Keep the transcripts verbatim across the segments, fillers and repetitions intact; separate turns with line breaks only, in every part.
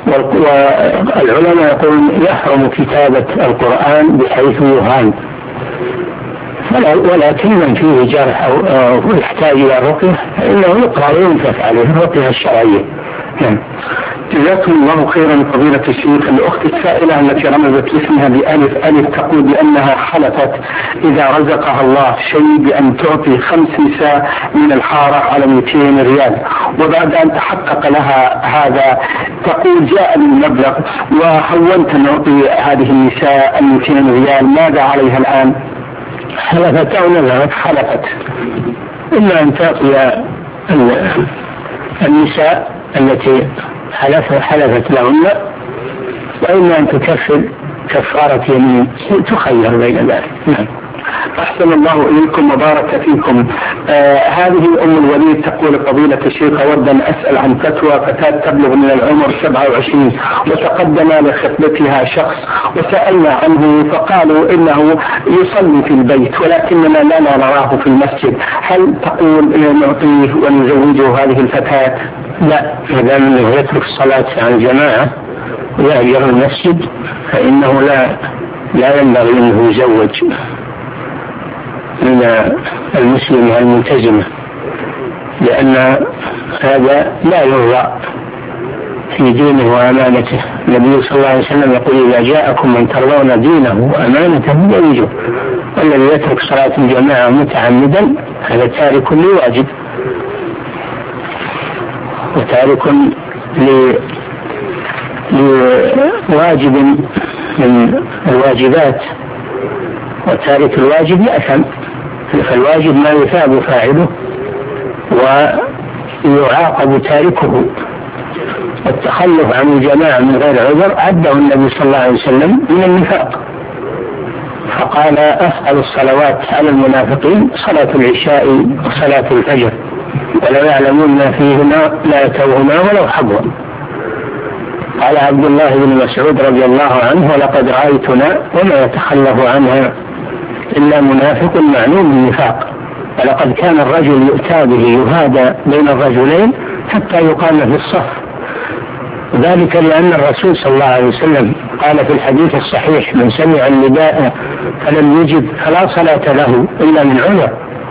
والعلماء يقولون يحرم كتابة القرآن بحيث يهان، ولكن من فيه جرح أو يحتاج إلى الرقية إنه يقرأ وينفث عليه الرقية الشرعية. نعم.
جزاكم الله خيرا فضيلة الشيخ. الأخت السائلة التي رمزت اسمها بألف ألف تقول بأنها حلفت إذا رزقها الله شيء بأن تعطي خمس نساء من الحارة على مئتين ريال، وبعد أن تحقق لها هذا تقول جاء المبلغ وحولت أن أعطي هذه النساء مئتين ريال، ماذا عليها الآن؟
حلفت أو نذرت؟ حلفت. إما أن تعطي النساء التي حلفت حلفت لهن، وإما أن تكفر كفارة يمين، تخير بين ذلك. نعم.
أحسن الله إليكم وبارك فيكم. آه هذه أم الوليد تقول فضيلة الشيخ أود أن أسأل عن فتوى فتاة تبلغ من العمر سبعة وعشرين وتقدم لخطبتها شخص وسألنا عنه فقالوا إنه يصلي في البيت ولكننا لا نراه في المسجد، هل تقول نعطيه ونزوجه هذه الفتاة؟
لا، إذا لم يترك الصلاة عن الجماعة ويهجر المسجد فإنه لا لا ينبغي أنه يزوج من المسلمة الملتزمة، لأن هذا لا يرضى في دينه وأمانته. النبي صلى الله عليه وسلم يقول إذا جاءكم من ترضون دينه وأمانته فزوجوه، والذي يترك صلاة الجماعة متعمدا هذا تارك لواجب وتارك لواجب من الواجبات، وتارك الواجب يأثم، فالواجب ما يثاب فاعله ويعاقب تاركه. والتخلف عن الجماعة من غير عذر عده النبي صلى الله عليه وسلم من النفاق، فقال أفعل الصلوات على المنافقين صلاة العشاء وصلاة الفجر ولو يعلمون ما فيهما لا يتوهما ولو حبوا. قال عبد الله بن مسعود رضي الله عنه ولقد رأيتنا وما يتخلف عنها إلا منافق معلوم النفاق، ولقد كان الرجل يؤتى به يهادى بين الرجلين حتى يقام في الصف، ذلك لأن الرسول صلى الله عليه وسلم قال في الحديث الصحيح من سمع النداء فلم يجب فلا صلاة له إلا من عذر.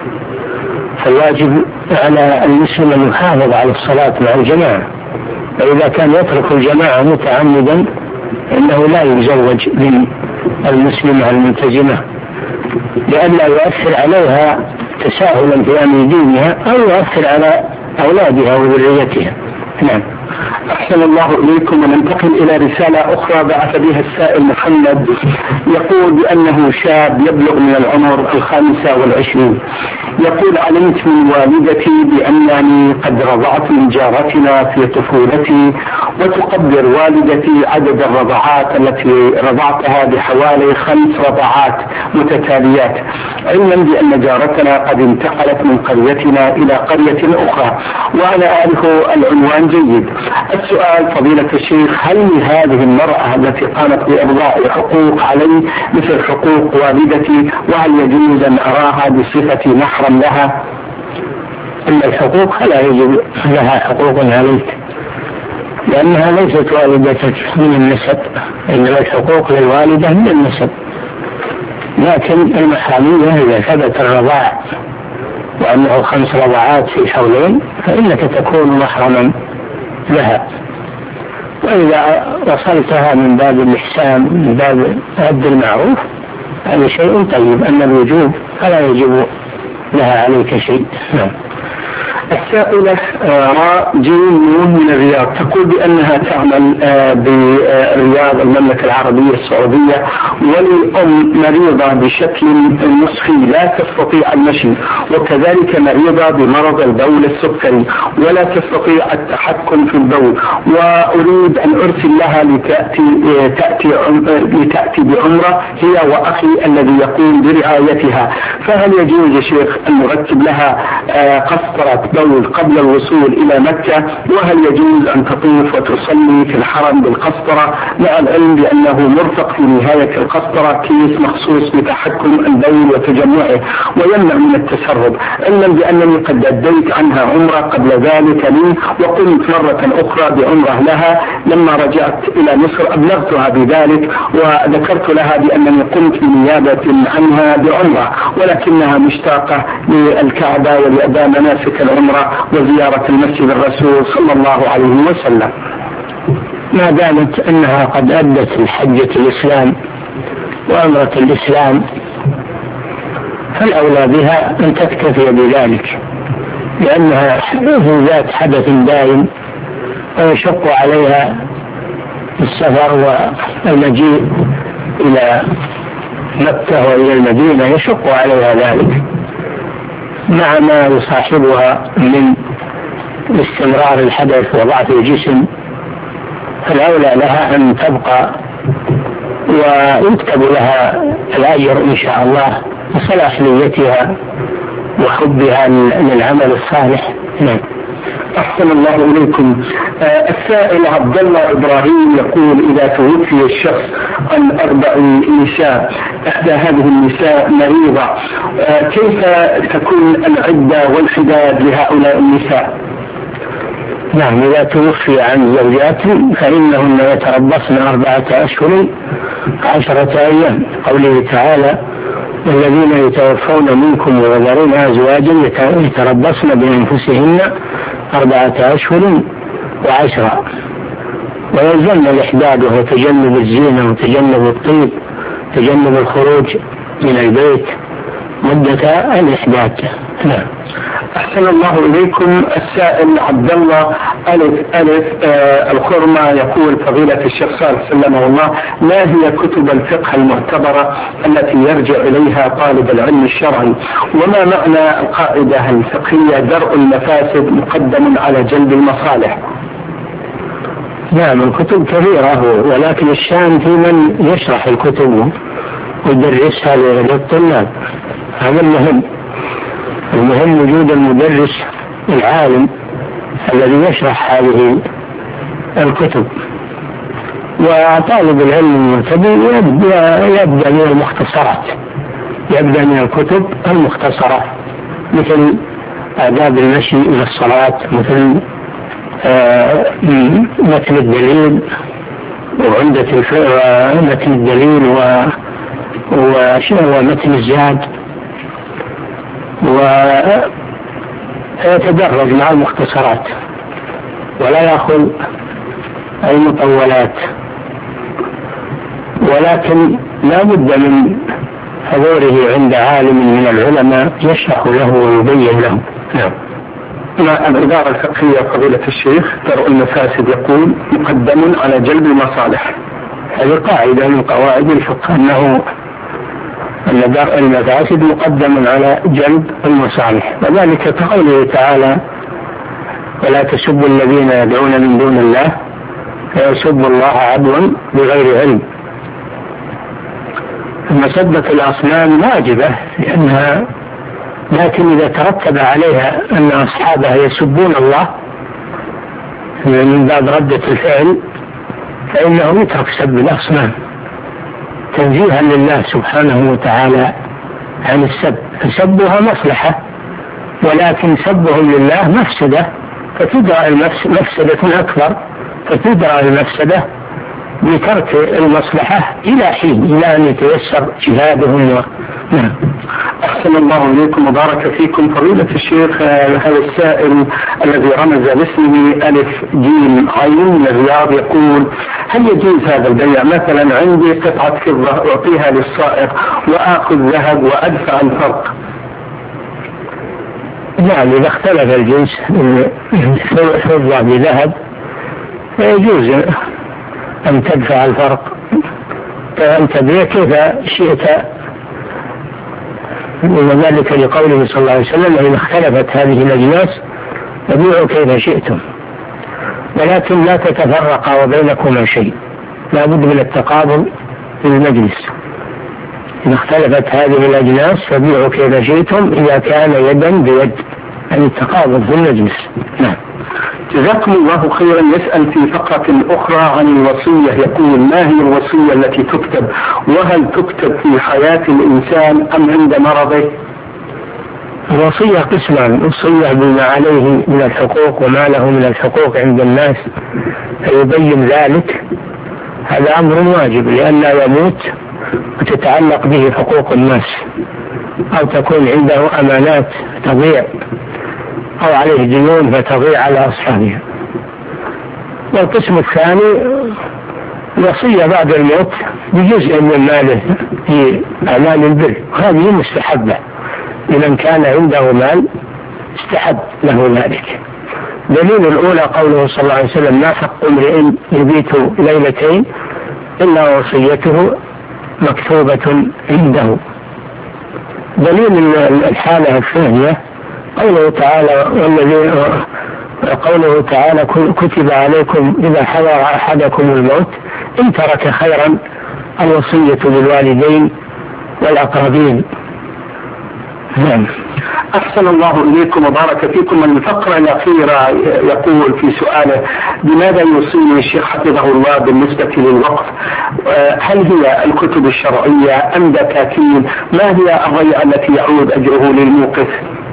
فالواجب على المسلم أن يحافظ على الصلاة مع الجماعة، فإذا كان يترك الجماعة متعمدا إنه لا يزوج من المسلمة الملتزمة لئلا يؤثر عليها تساهلا في أمر دينها أو يؤثر على أولادها وذريتها. نعم.
أحسن الله إليكم. وننتقل إلى رسالة أخرى بعث بها السائل محمد يقول بأنه شاب يبلغ من العمر الخامسة والعشرين، يقول علمت من والدتي بأنني قد رضعت من جارتنا في طفولتي، وتقدر والدتي عدد الرضعات التي رضعتها بحوالي خمس رضعات متتاليات، علما بأن جارتنا قد انتقلت من قريتنا إلى قرية أخرى وأنا أعرف العنوان جيد. السؤال فضيلة الشيخ، هل لهذه المرأة التي قامت بإرضاء حقوق علي مثل حقوق والدتي، وهل يجوز أن أراها بصفة محرم لها؟
إن الحقوق لا يجب لها حقوق عليك لأنها ليست والدتك من النسب، إنما الحقوق للوالدة من النسب، لكن المحرمية إذا ثبت الرضاع وأنه خمس رضعات في حولين فإنك تكون محرما لها، وإذا وصلتها من باب الإحسان من باب رد المعروف هذا شيء طيب، أن الوجوب فلا يجب لها عليك شيء. نعم.
السائلة راء جيم من الرياض تقول بأنها تعمل برياض المملكة العربية السعودية، وللأم مريضة بشكل نصفي لا تستطيع المشي، وكذلك مريضة بمرض البول السكري ولا تستطيع التحكم في البول، وأريد أن أرسل لها لتأتي, تأتي لتأتي بعمرة هي وأخي الذي يقوم برعايتها، فهل يجوز يا شيخ أن نرتب لها قسطرة بول قبل الوصول إلى مكة؟ وهل يجوز أن تطوف وتصلي في الحرم بالقسطرة مع العلم بأنه مرفق في نهاية القسطرة كيس مخصوص لتحكم البول وتجمعه ويمنع من التسرب، علما بأنني قد أديت عنها عمرة قبل ذلك لي وقمت مرة أخرى بعمرة لها لما رجعت إلى مصر أبلغتها بذلك وذكرت لها بأنني قمت بنيابة عنها بعمرة ولكنها مشتاقة للكعبة ولأداء مناسك العمرة وزيارة المسجد الرسول صلى الله عليه وسلم.
ما دامت أنها قد أدت الحجة الإسلام وعمرة الإسلام فالأولى بها أن تكتفي بذلك، لأنها ذات حدث دائم ويشق عليها السفر والمجيء إلى مكة وإلى المدينة، يشق عليها ذلك مع ما يصاحبها من استمرار الحدث وضعف الجسم، فالأولى لها أن تبقى ويكتب لها الأجر إن شاء الله لصلاح نيتها وحبها للعمل الصالح. نعم.
أحسن الله إليكم. آه السائل عبد الله إبراهيم يقول: إذا توفي الشخص عن أربع نساء، إحدى هذه النساء مريضة، آه كيف تكون العدة والحداد لهؤلاء النساء؟
نعم، إذا توفي عن زوجات فإنهن يتربصن أربعة أشهر عشرة أيام، قوله تعالى: الذين يتوفون منكم ويذرون أزواجا يتربصن بأنفسهن أربعة أشهر وعشرة، ويلزمن الإحداد وهو تجنب الزينة وتجنب الطيب، تجنب الخروج من البيت مدة الإحداد. نعم.
أحسن الله إليكم. السائل عبد الله ألف ألف آه الخرمة يقول: فضيلة الشيخ صالح سلمه الله، ما هي كتب الفقه المعتبرة التي يرجع إليها طالب العلم الشرعي؟ وما معنى القاعدة الفقهية درء المفاسد مقدم على جلب المصالح؟
نعم، الكتب كثيرة، ولكن الشان في من يشرح الكتب ويدرسها للطلاب، هذا المهم. المهم وجود المدرس العالم الذي يشرح هذه الكتب، وطالب العلم المبتدئ يبدأ, يبدأ من المختصرات، يبدأ من الكتب المختصرة مثل آداب المشي إلى الصلاة، مثل آه متن الدليل وعمدة متن الدليل ومتن الزاد، ويتدرج مع المختصرات ولا يأخذ المطولات، ولكن لا بد من حضوره عند عالم من العلماء يشرح له ويبين له.
نعم. العبارة الفقهية فضيلة الشيخ درء المفاسد يقول: مقدم على جلب المصالح.
هذه قاعدة من قواعد الفقه، أنه أن درء المفاسد مقدم على جلب المصالح، وذلك كقوله تعالى: ولا تسبوا الذين يدعون من دون الله فيسبوا الله عدوا بغير علم. مسبة الأصنام واجبة لأنها، لكن إذا ترتب عليها أن أصحابها يسبون الله من باب ردة الفعل فإنه يترك سب الأصنام تنزيها لله سبحانه وتعالى عن السب، فسبها مصلحة، ولكن سبهم لله مفسدة، فتدرى المفسدة أكبر، فتدرى المفسدة بترك المصلحة إلى حين، إلى أن يتيسر جهادهم. و... نعم.
أحسن الله إليكم وبارك فيكم. فضيلة الشيخ، هذا السائل الذي رمز باسمه ألف جيم عين من الرياض يقول: هل يجوز هذا البيع؟ مثلا عندي قطعة فضة أعطيها للسائق وآخذ ذهب وأدفع الفرق.
نعم، إذا اختلف الجنس فضة بذهب فيجوز أن تدفع الفرق، فأن تبيع كيف شئت، وذلك لقوله صلى الله عليه وسلم: إذا اختلفت هذه الأجناس فبيعوا كيف شئتم، ولكن لا تتفرقا وبينكما شيء، لا بد من التقابل في المجلس. إذا اختلفت هذه الأجناس فبيعوا كيف شئتم إذا كان يدا بيد، يعني التقابض في المجلس. نعم.
جزاكم الله خيرا. يسأل في فقرة أخرى عن الوصية، يقول: ما هي الوصية التي تكتب؟ وهل تكتب في حياة الإنسان أم عند مرضه؟
الوصية قسمان: وصية بما عليه من الحقوق وما له من الحقوق عند الناس فيبين ذلك، هذا أمر واجب لئلا يموت وتتعلق به حقوق الناس، أو تكون عنده أمانات تضيع، أو عليه ديون فتضيع على أصحابها. والقسم الثاني الوصية بعد الموت بجزء من ماله في أعمال البر، هذه مستحبة لمن كان عنده مال استحب له ذلك. دليل الأولى قوله صلى الله عليه وسلم: ما حق امرئ يبيت ليلتين إلا وصيته مكتوبة عنده. دليل الحالة الثانية قوله تعالى: والذين قوله تعالى: كتب عليكم إذا حضر أحدكم الموت إن ترك خيرا الوصية للوالدين والأقربين.
نعم. أحسن الله إليكم وبارك فيكم. الفقرة الأخيرة يقول في سؤاله: بماذا يوصيني الشيخ حفظه الله بالنسبة للوقف؟ هل هي الكتب الشرعية أم دكاكين؟ ما هي الضيعة التي يعود أجره للموقف؟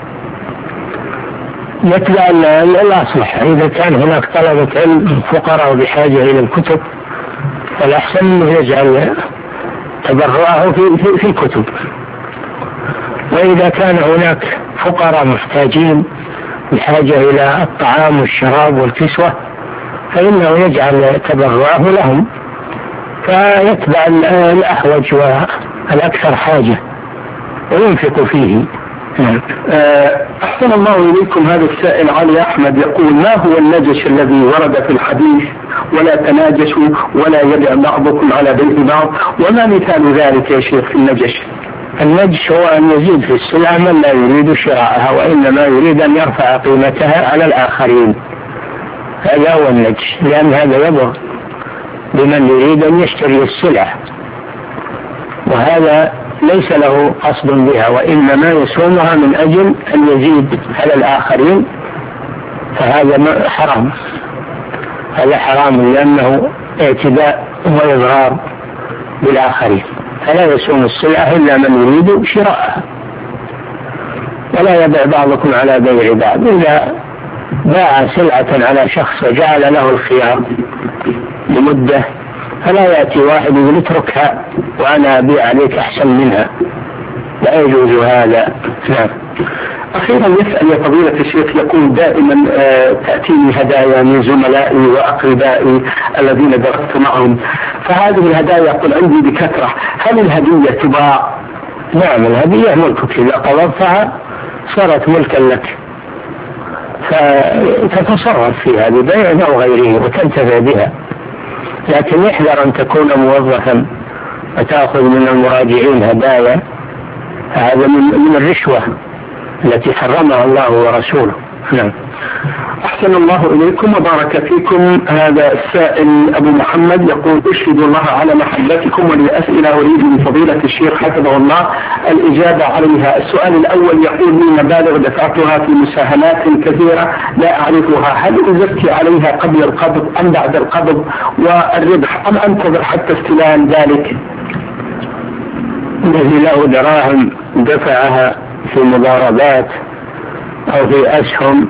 يتبع الأصلح. إذا كان هناك طلبة علم فقراء بحاجة إلى الكتب فالأحسن أنه يجعل تبرعه في, في, في الكتب. وإذا كان هناك فقراء محتاجين بحاجة إلى الطعام والشراب والكسوة فإنه يجعل تبرعه لهم، فيتبع الأحوج والأكثر حاجة وينفق فيه.
أحسن الله إليكم. هذا السائل علي أحمد يقول: ما هو النجش الذي ورد في الحديث: ولا تناجشوا ولا يبيع بعضكم على بيع بعض؟ وما مثال ذلك يا شيخ في النجش؟
النجش هو أن يزيد في السلعة من لا يريد شراءها وإنما يريد أن يرفع قيمتها على الآخرين، هذا هو النجش، لأن هذا يضر بمن يريد أن يشتري السلعة، وهذا ليس له قصد بها وإنما يصومها من أجل أن يزيد على الآخرين، فهذا حرام، هذا حرام لأنه اعتداء وإضرار بالآخرين، فلا يصوم السلعة إلا من يريد شراءها. ولا يبيع بعضكم على بيع بعض. إذا باع سلعة على شخص وجعل له الخيار لمدة فلا يأتي واحد يقول اتركها وأنا أبيع عليك أحسن منها، لا يجوز هذا. نعم.
أخيرا يسأل يا فضيلة الشيخ، يقول: دائما آه تأتيني هدايا من زملائي وأقربائي الذين درست معهم، فهذه الهدايا يقول عندي بكثرة، هل الهدية تباع؟
نعم، الهدية ملكك، إذا قبضتها صارت ملكا لك، فتتصرف فيها ببيع أو غيره وتنتفع بها، لكن يحذر أن تكون موظفا وتأخذ من المراجعين هدايا، هذا من الرشوة التي حرمها الله ورسوله. نعم.
أحسن الله إليكم وبارك فيكم. هذا السائل أبو محمد يقول: أشهد الله على محبتكم ولي أسئلة أريد من فضيلة الشيخ حفظه الله الإجابة عليها. السؤال الأول يقول: لي مبالغ دفعتها في مساهمات كثيرة لا أعرفها، هل أزكي عليها قبل القبض أم بعد القبض والربح، أم أنتظر حتى استلام ذلك؟
الذي له دراهم دفعها في مضاربات أو في أسهم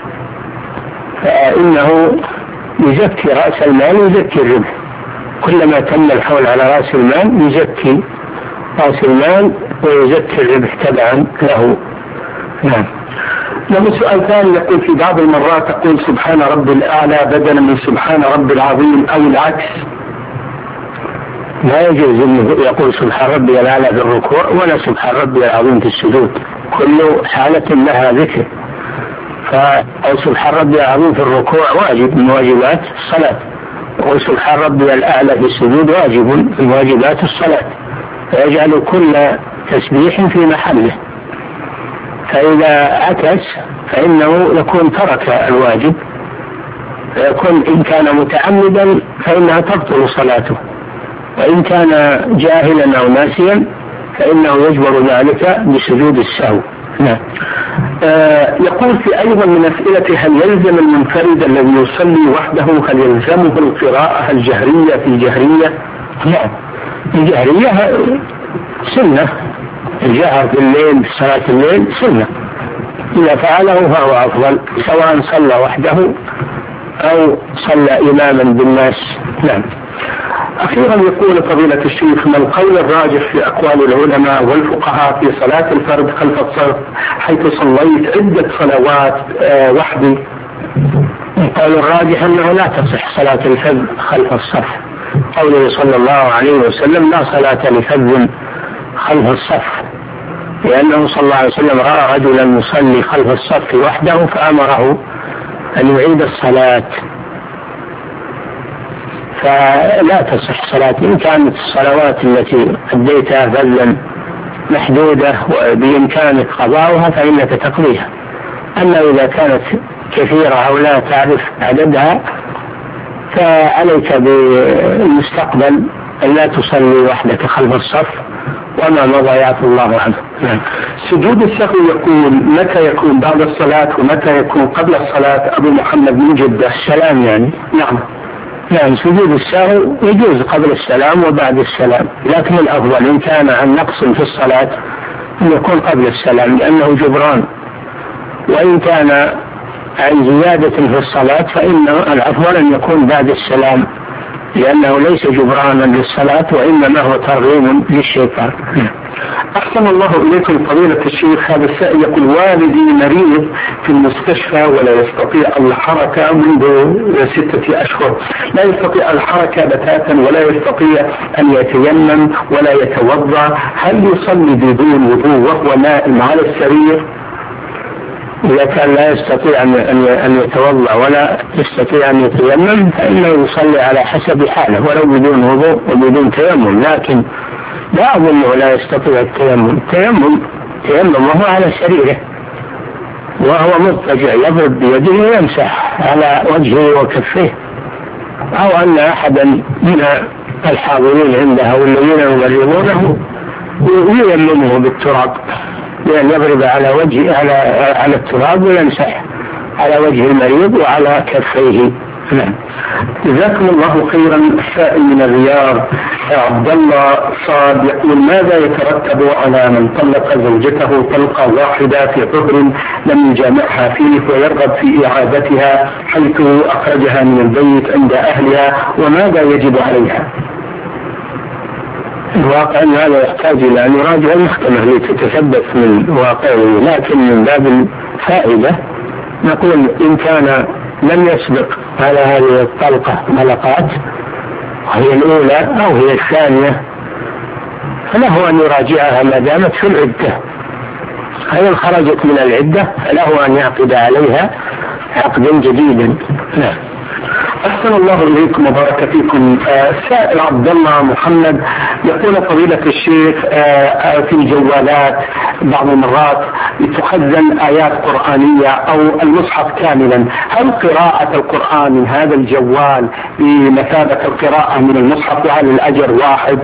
فإنه يزكي رأس المال ويزكي الربح، كلما تم الحول على رأس المال يزكي رأس المال ويزكي الربح تبعا له. نعم.
له سؤال ثاني يقول: في بعض المرات تقول سبحان ربي الأعلى بدلا من سبحان ربي العظيم أو العكس.
لا يجوز أنه يقول سبحان ربي الأعلى في الركوع ولا سبحان ربي العظيم في السجود، كل حالة لها ذكر. أو سبحان ربي العظيم في الركوع واجب من واجبات الصلاة، وسبحان ربي الأعلى في السجود واجب من واجبات الصلاة، فيجعل كل تسبيح في محله، فإذا عكس فإنه يكون ترك الواجب، فيكون إن كان متعمدا فإنها تبطل صلاته، وإن كان جاهلا أو ناسيا فإنه يجبر ذلك بسجود السهو. نعم.
آه يقول في أيضا من أسئلة: هل يلزم المنفرد الذي يصلي وحده هل يلزمه القراءة الجهرية في جهرية؟
نعم، الجهرية سنة، الجهر في الليل في صلاة الليل سنة، إذا فعله فهو أفضل سواء صلى وحده أو صلى إماما بالناس. نعم.
أخيرا يقول فضيلة الشيخ: ما القول الراجح في أقوال العلماء والفقهاء في صلاة الفرد خلف الصف حيث صليت عدة صلوات آه وحدي؟
القول الراجح أنه لا تصح صلاة الفرد خلف الصف، قوله صلى الله عليه وسلم: لا صلاة لفرد خلف الصف، لأنه صلى الله عليه وسلم رأى رجلا يصلي خلف الصف وحده فأمره أن يعيد الصلاة، فلا تصح صلاة. إن كانت الصلوات التي أديتها فذا محدودة وبإمكانك قضاؤها فإنك تقضيها، أما إذا كانت كثيرة أو لا تعرف عددها فعليك بالمستقبل أن لا تصلي وحدك خلف الصف وما مضى يعفو الله عنه.
نعم. سجود السهو يقول: متى يكون بعد الصلاة ومتى يكون قبل الصلاة؟ أبو محمد من جدة.
السلام يعني.
نعم.
نعم، سجود السهو يجوز قبل السلام وبعد السلام، لكن الأفضل إن كان عن نقص في الصلاة أن يكون قبل السلام لأنه جبران، وإن كان عن زيادة في الصلاة فإن الأفضل أن يكون بعد السلام لأنه ليس جبرانا للصلاة وإنما هو ترغيم للشيطان.
أحسن الله إليكم فضيلة الشيخ. هذا السائل يقول: والدي مريض في المستشفى ولا يستطيع الحركة منذ ستة أشهر، لا يستطيع الحركة بتاتا ولا يستطيع أن يتيمم ولا يتوضأ، هل يصلي بدون وضوء وهو نائم على السرير؟
إذا كان لا يستطيع أن يتوضأ ولا يستطيع أن يتيمم فإنه يصلي على حسب حاله ولو بدون وضوء وبدون تيمم، لكن لا أظنه لا يستطيع التيمم. التيمم تيمم وهو على سريره وهو مضطجع يضرب بيده ويمسح على وجهه وكفيه، أو أن أحدا من الحاضرين عنده والذين يمرضونه ييممه بالتراب، لأن يضرب على وجه على على التراب ويمسح على وجه المريض وعلى كفيه. نعم.
جزاكم الله خيرا. السائل من الرياض عبد الله صاد يقول: ماذا يترتب على من طلق زوجته طلقة واحدة في طهر لم يجامعها فيه ويرغب في إعادتها حيث أخرجها من البيت عند أهلها، وماذا يجب عليها؟
الواقع أن هذا يحتاج إلى أن يراجع المحكمة لتتثبت من واقعه، لكن من باب الفائدة نقول إن كان لم يسبق على هذه الطلقة طلقات وهي الأولى أو هي الثانية فله أن يراجعها ما دامت في العدة، فإن خرجت من العدة فله أن يعقد عليها عقدا جديدا. نعم.
أحسن الله إليكم وبارك فيكم. السائل آه عبد الله محمد يقول: فضيلة الشيخ، آه آه في الجوالات بعض المرات تخزن آيات قرآنية أو المصحف كاملا، هل قراءة القرآن من هذا الجوال بمثابة القراءة من المصحف وهل الأجر واحد؟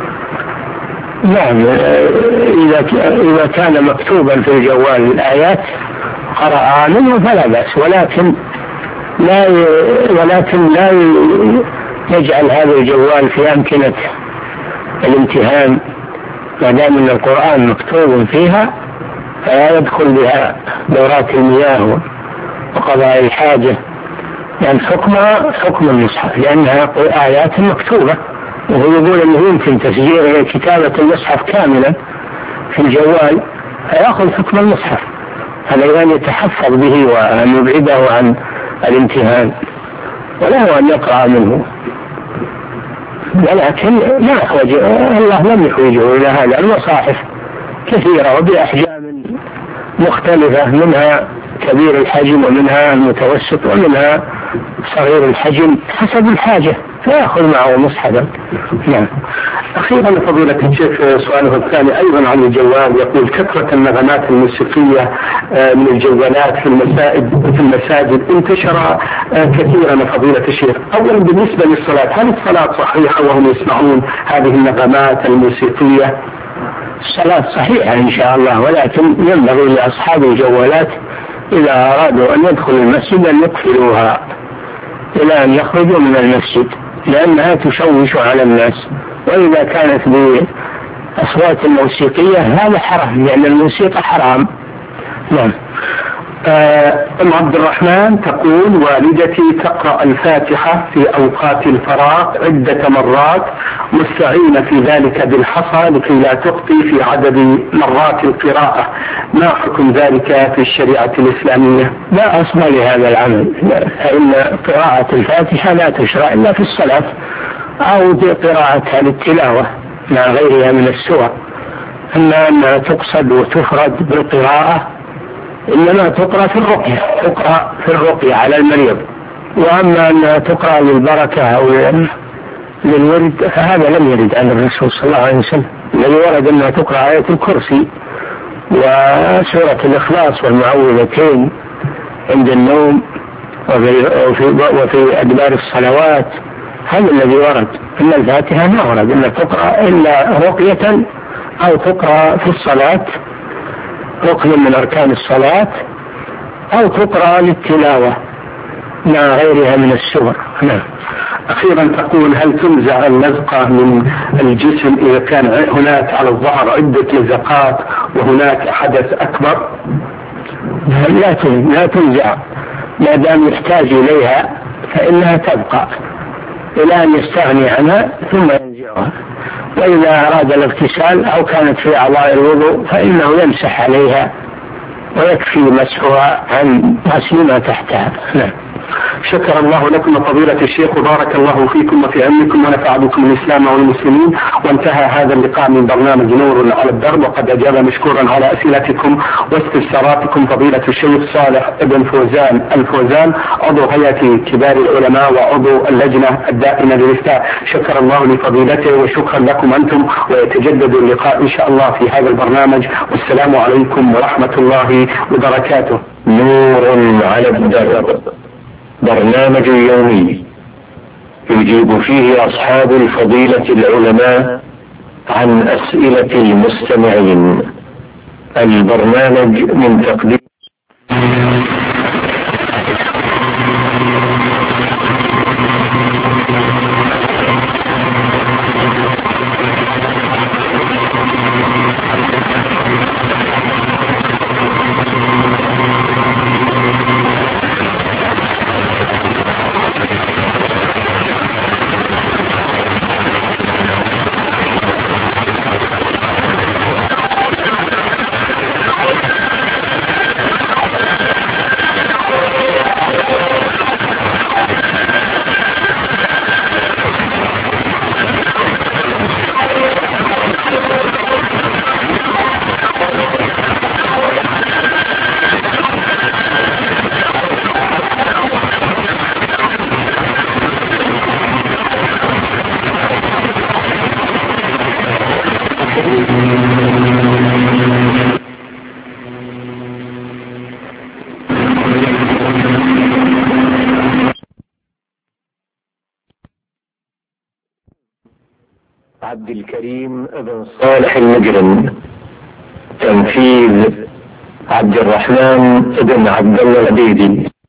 نعم، إذا إذا كان مكتوبا في الجوال الآيات قرأ منه فلا بأس، ولكن لا ولكن لا يجعل هذا الجوال في أمكنة الامتهان ما دام أن القرآن مكتوب فيها، فلا يدخل بها دورات المياه وقضاء الحاجة، لأن حكمها حكم المصحف لأنها آيات مكتوبة، وهو يقول أنه يمكن تسجيل كتابة المصحف كاملا في الجوال فيأخذ حكم المصحف، عليه أن يتحفظ به وأن يبعده عن الامتهان وله أن يقرأ منه، ولكن لا يحوج الله لم يحوجه إلى هذا. المصاحف كثيرة وبأحجام مختلفة، منها كبير الحجم ومنها المتوسط ومنها صغير الحجم حسب الحاجة فيأخذ معه مصحفا. نعم.
أخيرا فضيلة الشيخ سؤاله الثاني أيضا عن الجوال، يقول: كثرة النغمات الموسيقية من الجوالات في المساجد في المساجد انتشر كثيرا فضيلة الشيخ. أولا بالنسبة للصلاة، هل الصلاة صحيحة وهم يسمعون هذه النغمات الموسيقية؟
الصلاة صحيحة إن شاء الله، ولكن ينبغي لأصحاب الجوالات إذا أرادوا أن يدخلوا المسجد أن يقفلوها إلى أن يخرجوا من المسجد، لأنها تشوش على الناس. وإذا كانت بأصوات موسيقية هذا حرام، لأن الموسيقى حرام. نعم.
آه، أم عبد الرحمن تقول: والدتي تقرأ الفاتحة في أوقات الفراغ عدة مرات، مستعينة في ذلك بالحصى لكي لا تخطي في عدد مرات القراءة، ما حكم ذلك في الشريعة الإسلامية؟
لا أصل لهذا العمل، فإن قراءة الفاتحة لا تشرع إلا في الصلاة أو قراءتها للتلاوة مع غيرها من السور. أما أنها تقصد وتفرد بالقراءة إنما تقرأ في الرقية، تقرأ في الرقية على المريض. وأما أنها تقرأ للبركة أو للورد فهذا لم يرد عن الرسول صلى الله عليه وسلم. الذي ورد أنها تقرأ آية الكرسي وسورة الإخلاص والمعوذتين عند النوم وفي, وفي أدبار الصلوات، هذا الذي ورد. أما الفاتحة ما ورد أنها تقرأ إلا رقية أو تقرأ في الصلاة ركن من أركان الصلاة أو تقرأ للتلاوة مع غيرها من السور. نعم.
أخيرا تقول: هل تنزع اللزقة من الجسم إذا كان هناك على الظهر عدة لزقات وهناك حدث أكبر؟
لا لا تنزع، ما دام يحتاج إليها فإنها تبقى إلى أن يستغني عنها ثم ينزعها. وإذا أراد الاغتسال أو كانت في أعضاء الوضوء فإنه يمسح عليها ويكفي مسحها عن غسل ما تحتها. نعم.
شكر الله لكم فضيلة الشيخ وبارك الله فيكم وفي علمكم ونفع بكم الإسلام والمسلمين. وانتهى هذا اللقاء من برنامج نور على الدرب، وقد أجاب مشكورا على أسئلتكم واستفساراتكم فضيلة الشيخ صالح ابن فوزان الفوزان، عضو هيئة كبار العلماء وعضو اللجنة الدائمة للإفتاء. شكر الله لفضيلته وشكرا لكم أنتم، ويتجدد اللقاء إن شاء الله في هذا البرنامج. والسلام عليكم ورحمة الله وبركاته.
نور على الدرب، برنامج يومي يجيب فيه أصحاب الفضيلة العلماء عن أسئلة المستمعين. البرنامج من تقديم عبد الكريم بن صالح المجرم، تنفيذ عبد الرحمن بن عبد الله العبيدي.